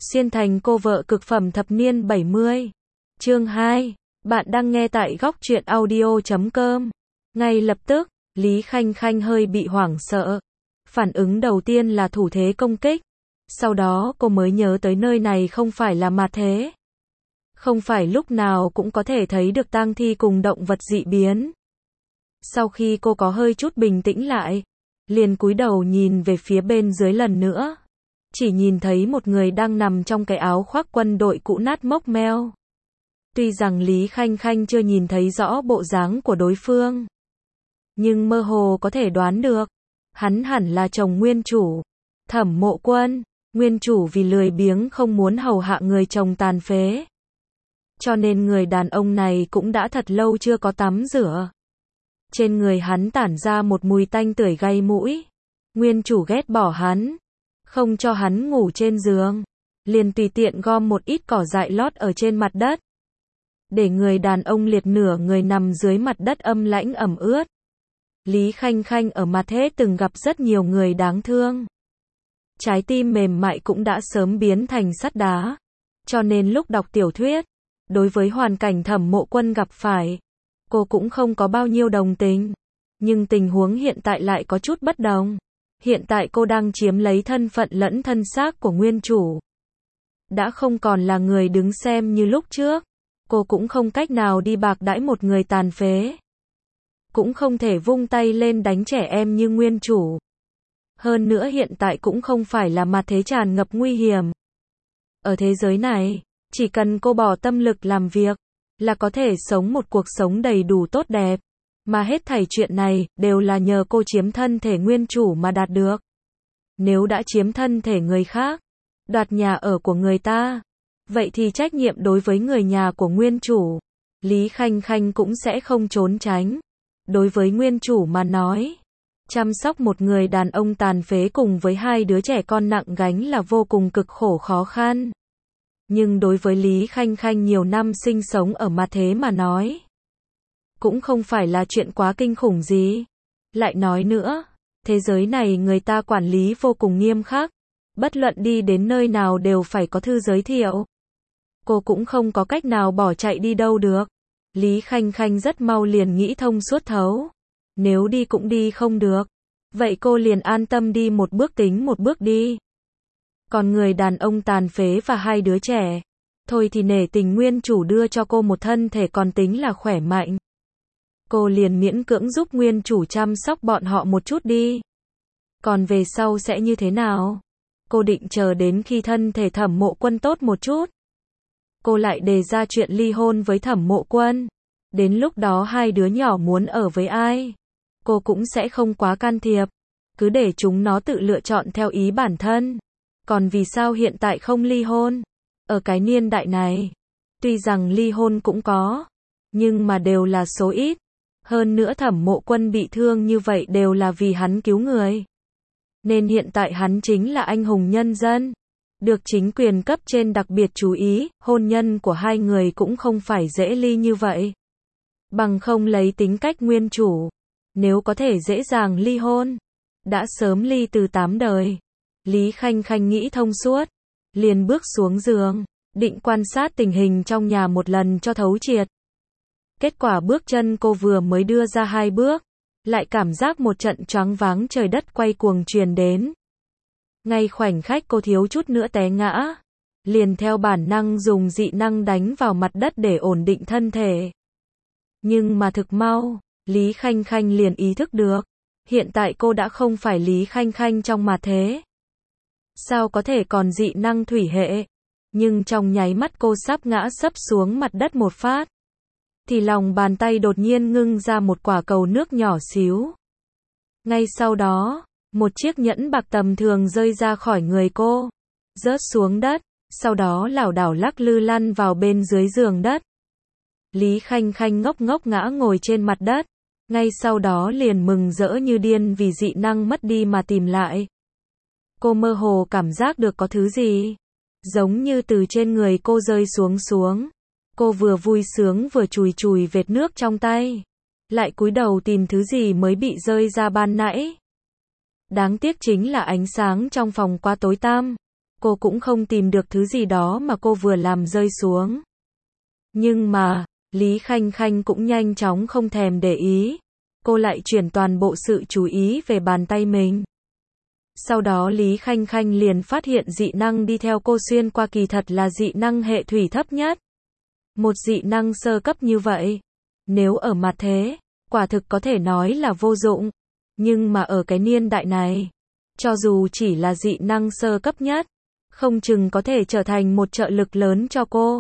Xuyên thành cô vợ cực phẩm thập niên 70. Chương 2. Bạn đang nghe tại góc truyện audio.com. Ngay lập tức, Lý Khanh Khanh hơi bị hoảng sợ. Phản ứng đầu tiên là thủ thế công kích. Sau đó cô mới nhớ tới nơi này không phải là mặt thế. Không phải lúc nào cũng có thể thấy được tang thi cùng động vật dị biến. Sau khi cô có hơi chút bình tĩnh lại, liền cúi đầu nhìn về phía bên dưới lần nữa. Chỉ nhìn thấy một người đang nằm trong cái áo khoác quân đội cũ nát mốc meo. Tuy rằng Lý Khanh Khanh chưa nhìn thấy rõ bộ dáng của đối phương, nhưng mơ hồ có thể đoán được, hắn hẳn là chồng nguyên chủ, Thẩm Mộ Quân. Nguyên chủ vì lười biếng không muốn hầu hạ người chồng tàn phế, cho nên người đàn ông này cũng đã thật lâu chưa có tắm rửa. Trên người hắn tản ra một mùi tanh tưởi gây mũi. Nguyên chủ ghét bỏ hắn, không cho hắn ngủ trên giường, liền tùy tiện gom một ít cỏ dại lót ở trên mặt đất, để người đàn ông liệt nửa người nằm dưới mặt đất âm lãnh ẩm ướt. Lý Khanh Khanh ở mặt thế từng gặp rất nhiều người đáng thương. Trái tim mềm mại cũng đã sớm biến thành sắt đá. Cho nên lúc đọc tiểu thuyết, đối với hoàn cảnh Thẩm Mộ Quân gặp phải, cô cũng không có bao nhiêu đồng tình. Nhưng tình huống hiện tại lại có chút bất đồng. Hiện tại cô đang chiếm lấy thân phận lẫn thân xác của nguyên chủ. Đã không còn là người đứng xem như lúc trước. Cô cũng không cách nào đi bạc đãi một người tàn phế. Cũng không thể vung tay lên đánh trẻ em như nguyên chủ. Hơn nữa hiện tại cũng không phải là mặt thế tràn ngập nguy hiểm. Ở thế giới này, chỉ cần cô bỏ tâm lực làm việc, là có thể sống một cuộc sống đầy đủ tốt đẹp. Mà hết thảy chuyện này, đều là nhờ cô chiếm thân thể nguyên chủ mà đạt được. Nếu đã chiếm thân thể người khác, đoạt nhà ở của người ta, vậy thì trách nhiệm đối với người nhà của nguyên chủ, Lý Khanh Khanh cũng sẽ không trốn tránh. Đối với nguyên chủ mà nói, chăm sóc một người đàn ông tàn phế cùng với hai đứa trẻ con nặng gánh là vô cùng cực khổ khó khăn. Nhưng đối với Lý Khanh Khanh nhiều năm sinh sống ở mặt thế mà nói, cũng không phải là chuyện quá kinh khủng gì. Lại nói nữa, thế giới này người ta quản lý vô cùng nghiêm khắc. Bất luận đi đến nơi nào đều phải có thư giới thiệu. Cô cũng không có cách nào bỏ chạy đi đâu được. Lý Khanh Khanh rất mau liền nghĩ thông suốt thấu. Nếu đi cũng đi không được, vậy cô liền an tâm đi một bước tính một bước đi. Còn người đàn ông tàn phế và hai đứa trẻ, thôi thì nể tình nguyên chủ đưa cho cô một thân thể còn tính là khỏe mạnh. Cô liền miễn cưỡng giúp nguyên chủ chăm sóc bọn họ một chút đi. Còn về sau sẽ như thế nào? Cô định chờ đến khi thân thể Thẩm Mộ Quân tốt một chút. Cô lại đề ra chuyện ly hôn với Thẩm Mộ Quân. Đến lúc đó hai đứa nhỏ muốn ở với ai, cô cũng sẽ không quá can thiệp. Cứ để chúng nó tự lựa chọn theo ý bản thân. Còn vì sao hiện tại không ly hôn? Ở cái niên đại này, tuy rằng ly hôn cũng có, nhưng mà đều là số ít. Hơn nữa Thẩm Mộ Quân bị thương như vậy đều là vì hắn cứu người. Nên hiện tại hắn chính là anh hùng nhân dân, được chính quyền cấp trên đặc biệt chú ý. Hôn nhân của hai người cũng không phải dễ ly như vậy. Bằng không lấy tính cách nguyên chủ, nếu có thể dễ dàng ly hôn, đã sớm ly từ 8 đời. Lý Khanh Khanh nghĩ thông suốt, liền bước xuống giường, định quan sát tình hình trong nhà một lần cho thấu triệt. Kết quả bước chân cô vừa mới đưa ra 2 bước, lại cảm giác một trận choáng váng trời đất quay cuồng truyền đến. Ngay khoảnh khắc cô thiếu chút nữa té ngã, liền theo bản năng dùng dị năng đánh vào mặt đất để ổn định thân thể. Nhưng mà thực mau, Lý Khanh Khanh liền ý thức được, hiện tại cô đã không phải Lý Khanh Khanh trong mặt thế. Sao có thể còn dị năng thủy hệ? Nhưng trong nháy mắt cô sắp ngã sấp xuống mặt đất một phát, thì lòng bàn tay đột nhiên ngưng ra một quả cầu nước nhỏ xíu. Ngay sau đó, một chiếc nhẫn bạc tầm thường rơi ra khỏi người cô, rớt xuống đất, sau đó lảo đảo lắc lư lăn vào bên dưới giường đất. Lý Khanh Khanh ngốc ngốc ngã ngồi trên mặt đất, ngay sau đó liền mừng rỡ như điên vì dị năng mất đi mà tìm lại. Cô mơ hồ cảm giác được có thứ gì, giống như từ trên người cô rơi xuống. Cô vừa vui sướng vừa chùi chùi vệt nước trong tay, lại cúi đầu tìm thứ gì mới bị rơi ra ban nãy. Đáng tiếc chính là ánh sáng trong phòng quá tối tăm. Cô cũng không tìm được thứ gì đó mà cô vừa làm rơi xuống. Nhưng mà, Lý Khanh Khanh cũng nhanh chóng không thèm để ý. Cô lại chuyển toàn bộ sự chú ý về bàn tay mình. Sau đó Lý Khanh Khanh liền phát hiện dị năng đi theo cô xuyên qua kỳ thật là dị năng hệ thủy thấp nhất. Một dị năng sơ cấp như vậy, nếu ở mặt thế, quả thực có thể nói là vô dụng. Nhưng mà ở cái niên đại này, cho dù chỉ là dị năng sơ cấp nhất, không chừng có thể trở thành một trợ lực lớn cho cô.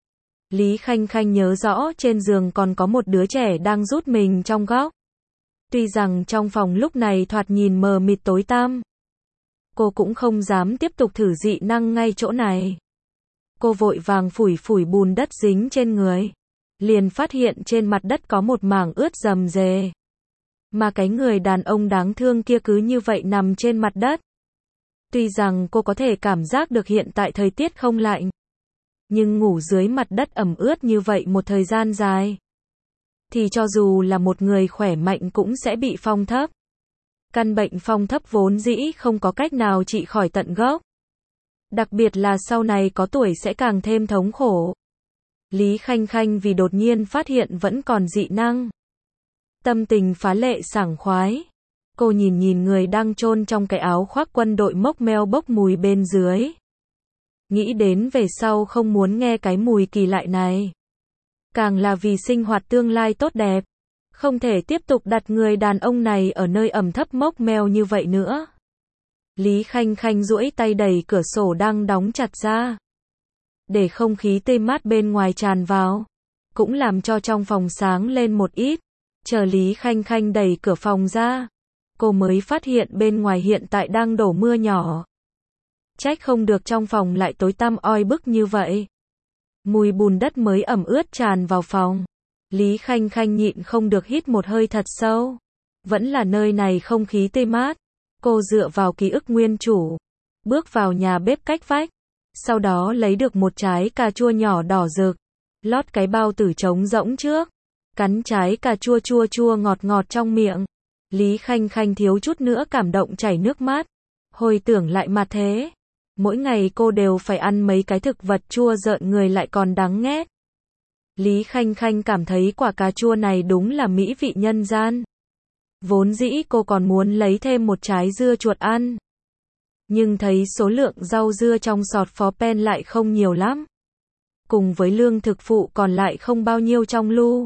Lý Khanh Khanh nhớ rõ trên giường còn có một đứa trẻ đang rút mình trong góc. Tuy rằng trong phòng lúc này thoạt nhìn mờ mịt tối tăm, cô cũng không dám tiếp tục thử dị năng ngay chỗ này. Cô vội vàng phủi phủi bùn đất dính trên người, liền phát hiện trên mặt đất có một mảng ướt rầm rề. Mà cái người đàn ông đáng thương kia cứ như vậy nằm trên mặt đất. Tuy rằng cô có thể cảm giác được hiện tại thời tiết không lạnh, nhưng ngủ dưới mặt đất ẩm ướt như vậy một thời gian dài, thì cho dù là một người khỏe mạnh cũng sẽ bị phong thấp. Căn bệnh phong thấp vốn dĩ không có cách nào trị khỏi tận gốc. Đặc biệt là sau này có tuổi sẽ càng thêm thống khổ. Lý Khanh Khanh vì đột nhiên phát hiện vẫn còn dị năng, tâm tình phá lệ sảng khoái. Cô nhìn nhìn người đang chôn trong cái áo khoác quân đội mốc meo bốc mùi bên dưới. Nghĩ đến về sau không muốn nghe cái mùi kỳ lạ này. Càng là vì sinh hoạt tương lai tốt đẹp. Không thể tiếp tục đặt người đàn ông này ở nơi ẩm thấp mốc meo như vậy nữa. Lý Khanh Khanh duỗi tay đẩy cửa sổ đang đóng chặt ra, để không khí tươi mát bên ngoài tràn vào, cũng làm cho trong phòng sáng lên một ít. Chờ Lý Khanh Khanh đẩy cửa phòng ra, cô mới phát hiện bên ngoài hiện tại đang đổ mưa nhỏ. Trách không được trong phòng lại tối tăm oi bức như vậy. Mùi bùn đất mới ẩm ướt tràn vào phòng. Lý Khanh Khanh nhịn không được hít một hơi thật sâu. Vẫn là nơi này không khí tươi mát. Cô dựa vào ký ức nguyên chủ, bước vào nhà bếp cách vách. Sau đó lấy được một trái cà chua nhỏ đỏ rực, lót cái bao tử trống rỗng trước. Cắn trái cà chua chua chua ngọt ngọt trong miệng. Lý Khanh Khanh thiếu chút nữa cảm động chảy nước mắt. Hồi tưởng lại mặt thế, mỗi ngày cô đều phải ăn mấy cái thực vật chua rợn người lại còn đắng nghét. Lý Khanh Khanh cảm thấy quả cà chua này đúng là mỹ vị nhân gian. Vốn dĩ cô còn muốn lấy thêm một trái dưa chuột ăn, nhưng thấy số lượng rau dưa trong sọt phó pen lại không nhiều lắm. Cùng với lương thực phụ còn lại không bao nhiêu trong lu.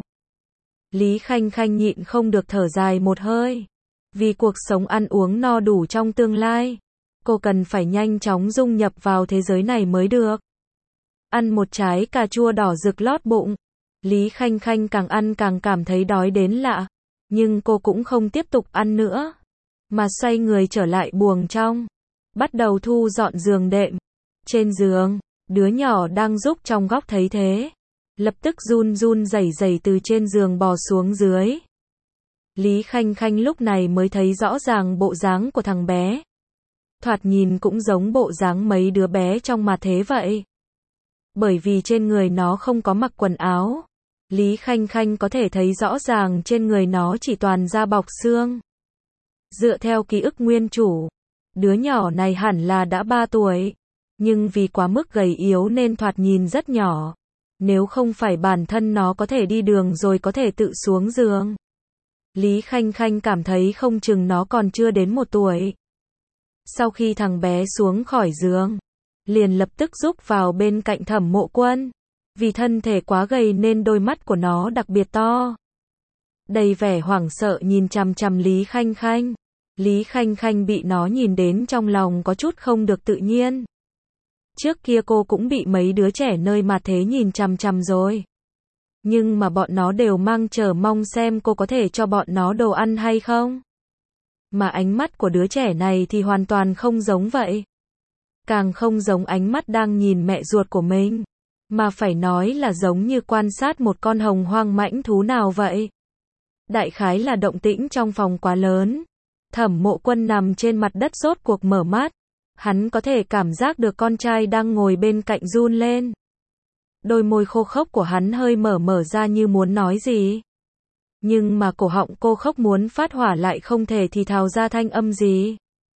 Lý Khanh Khanh nhịn không được thở dài một hơi. Vì cuộc sống ăn uống no đủ trong tương lai, cô cần phải nhanh chóng dung nhập vào thế giới này mới được. Ăn một trái cà chua đỏ rực lót bụng, Lý Khanh Khanh càng ăn càng cảm thấy đói đến lạ. Nhưng cô cũng không tiếp tục ăn nữa, mà xoay người trở lại buồng trong, bắt đầu thu dọn giường đệm. Trên giường, đứa nhỏ đang giúp trong góc thấy thế, lập tức run run rẩy rẩy từ trên giường bò xuống dưới. Lý Khanh Khanh lúc này mới thấy rõ ràng bộ dáng của thằng bé. Thoạt nhìn cũng giống bộ dáng mấy đứa bé trong mặt thế vậy. Bởi vì trên người nó không có mặc quần áo, Lý Khanh Khanh có thể thấy rõ ràng trên người nó chỉ toàn da bọc xương. Dựa theo ký ức nguyên chủ, đứa nhỏ này hẳn là đã 3 tuổi, nhưng vì quá mức gầy yếu nên thoạt nhìn rất nhỏ. Nếu không phải bản thân nó có thể đi đường rồi có thể tự xuống giường, Lý Khanh Khanh cảm thấy không chừng nó còn chưa đến 1 tuổi. Sau khi thằng bé xuống khỏi giường, liền lập tức rúc vào bên cạnh Thẩm Mộ Quân. Vì thân thể quá gầy nên đôi mắt của nó đặc biệt to. Đầy vẻ hoảng sợ nhìn chằm chằm Lý Khanh Khanh. Lý Khanh Khanh bị nó nhìn đến trong lòng có chút không được tự nhiên. Trước kia cô cũng bị mấy đứa trẻ nơi mặt thế nhìn chằm chằm rồi. Nhưng mà bọn nó đều mang chờ mong xem cô có thể cho bọn nó đồ ăn hay không. Mà ánh mắt của đứa trẻ này thì hoàn toàn không giống vậy. Càng không giống ánh mắt đang nhìn mẹ ruột của mình, mà phải nói là giống như quan sát một con hồng hoang mãnh thú nào vậy. Đại khái là động tĩnh trong phòng quá lớn. Thẩm Mộ Quân nằm trên mặt đất rốt cuộc mở mắt. Hắn có thể cảm giác được con trai đang ngồi bên cạnh run lên. Đôi môi khô khốc của hắn hơi mở ra như muốn nói gì. Nhưng mà cổ họng cô khốc muốn phát hỏa lại không thể thì thào ra thanh âm gì.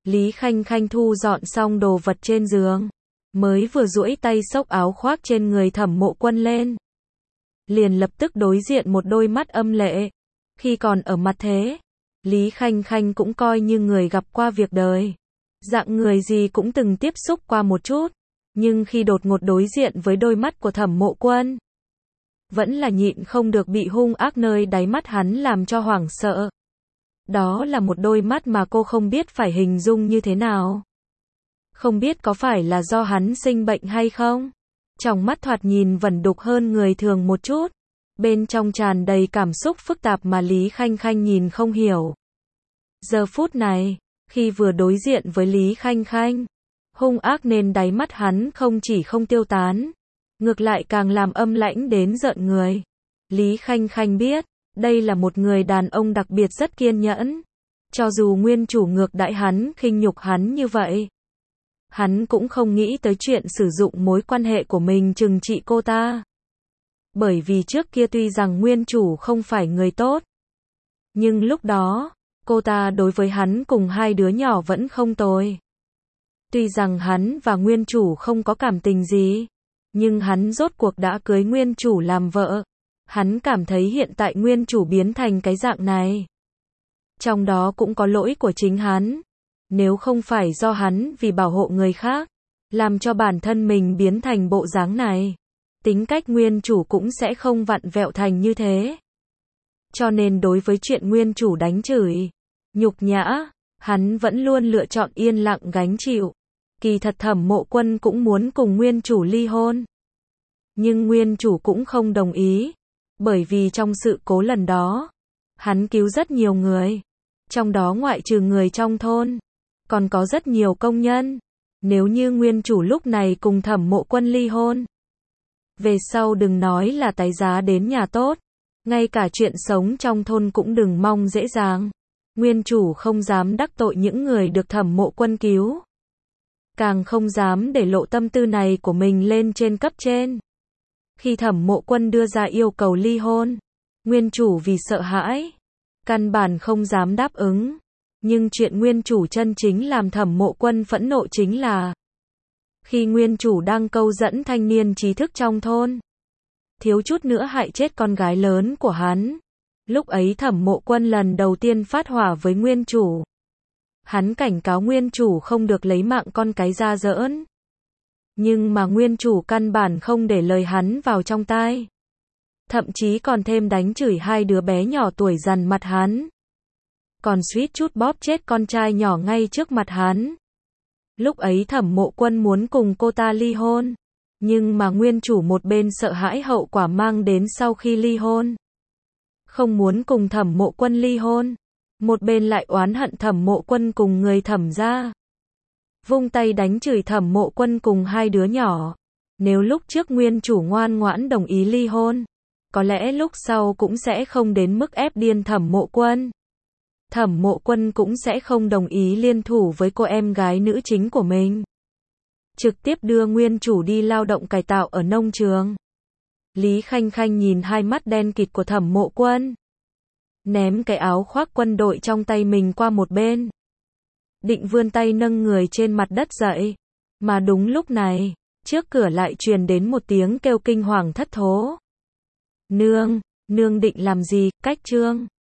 Lý Khanh Khanh thu dọn xong đồ vật trên giường, mới vừa duỗi tay xốc áo khoác trên người Thẩm Mộ Quân lên, liền lập tức đối diện một đôi mắt âm lệ. Khi còn ở mặt thế, Lý Khanh Khanh cũng coi như người gặp qua việc đời, dạng người gì cũng từng tiếp xúc qua một chút, nhưng khi đột ngột đối diện với đôi mắt của Thẩm Mộ Quân, vẫn là nhịn không được bị hung ác nơi đáy mắt hắn làm cho hoảng sợ. Đó là một đôi mắt mà cô không biết phải hình dung như thế nào. Không biết có phải là do hắn sinh bệnh hay không? Trong mắt thoạt nhìn vẩn đục hơn người thường một chút, bên trong tràn đầy cảm xúc phức tạp mà Lý Khanh Khanh nhìn không hiểu. Giờ phút này, khi vừa đối diện với Lý Khanh Khanh, hung ác nên đáy mắt hắn không chỉ không tiêu tán, ngược lại càng làm âm lãnh đến rợn người. Lý Khanh Khanh biết, đây là một người đàn ông đặc biệt rất kiên nhẫn. Cho dù nguyên chủ ngược đãi hắn, khinh nhục hắn như vậy, hắn cũng không nghĩ tới chuyện sử dụng mối quan hệ của mình trừng trị cô ta. Bởi vì trước kia tuy rằng nguyên chủ không phải người tốt, nhưng lúc đó, cô ta đối với hắn cùng hai đứa nhỏ vẫn không tồi. Tuy rằng hắn và nguyên chủ không có cảm tình gì, nhưng hắn rốt cuộc đã cưới nguyên chủ làm vợ. Hắn cảm thấy hiện tại nguyên chủ biến thành cái dạng này, trong đó cũng có lỗi của chính hắn. Nếu không phải do hắn vì bảo hộ người khác, làm cho bản thân mình biến thành bộ dáng này, tính cách nguyên chủ cũng sẽ không vặn vẹo thành như thế. Cho nên đối với chuyện nguyên chủ đánh chửi, nhục nhã, hắn vẫn luôn lựa chọn yên lặng gánh chịu. Kỳ thật Thẩm Mộ Quân cũng muốn cùng nguyên chủ ly hôn, nhưng nguyên chủ cũng không đồng ý, bởi vì trong sự cố lần đó, hắn cứu rất nhiều người, trong đó ngoại trừ người trong thôn, còn có rất nhiều công nhân. Nếu như nguyên chủ lúc này cùng Thẩm Mộ Quân ly hôn, về sau đừng nói là tái giá đến nhà tốt, ngay cả chuyện sống trong thôn cũng đừng mong dễ dàng. Nguyên chủ không dám đắc tội những người được Thẩm Mộ Quân cứu, càng không dám để lộ tâm tư này của mình lên trên cấp trên. Khi Thẩm Mộ Quân đưa ra yêu cầu ly hôn, nguyên chủ vì sợ hãi, căn bản không dám đáp ứng. Nhưng chuyện nguyên chủ chân chính làm Thẩm Mộ Quân phẫn nộ chính là, khi nguyên chủ đang câu dẫn thanh niên trí thức trong thôn, thiếu chút nữa hại chết con gái lớn của hắn. Lúc ấy Thẩm Mộ Quân lần đầu tiên phát hỏa với nguyên chủ. Hắn cảnh cáo nguyên chủ không được lấy mạng con cái ra giỡn. Nhưng mà nguyên chủ căn bản không để lời hắn vào trong tai. Thậm chí còn thêm đánh chửi hai đứa bé nhỏ tuổi dằn mặt hắn. Còn suýt chút bóp chết con trai nhỏ ngay trước mặt hắn. Lúc ấy Thẩm Mộ Quân muốn cùng cô ta ly hôn, nhưng mà nguyên chủ một bên sợ hãi hậu quả mang đến sau khi ly hôn, không muốn cùng Thẩm Mộ Quân ly hôn, một bên lại oán hận Thẩm Mộ Quân cùng người Thẩm gia, vung tay đánh chửi Thẩm Mộ Quân cùng hai đứa nhỏ. Nếu lúc trước nguyên chủ ngoan ngoãn đồng ý ly hôn, có lẽ lúc sau cũng sẽ không đến mức ép điên Thẩm Mộ Quân. Thẩm Mộ Quân cũng sẽ không đồng ý liên thủ với cô em gái nữ chính của mình, trực tiếp đưa nguyên chủ đi lao động cải tạo ở nông trường. Lý Khanh Khanh nhìn hai mắt đen kịt của Thẩm Mộ Quân, ném cái áo khoác quân đội trong tay mình qua một bên, định vươn tay nâng người trên mặt đất dậy, mà đúng lúc này, trước cửa lại truyền đến một tiếng kêu kinh hoàng thất thố. Nương, nương định làm gì? Cách Trương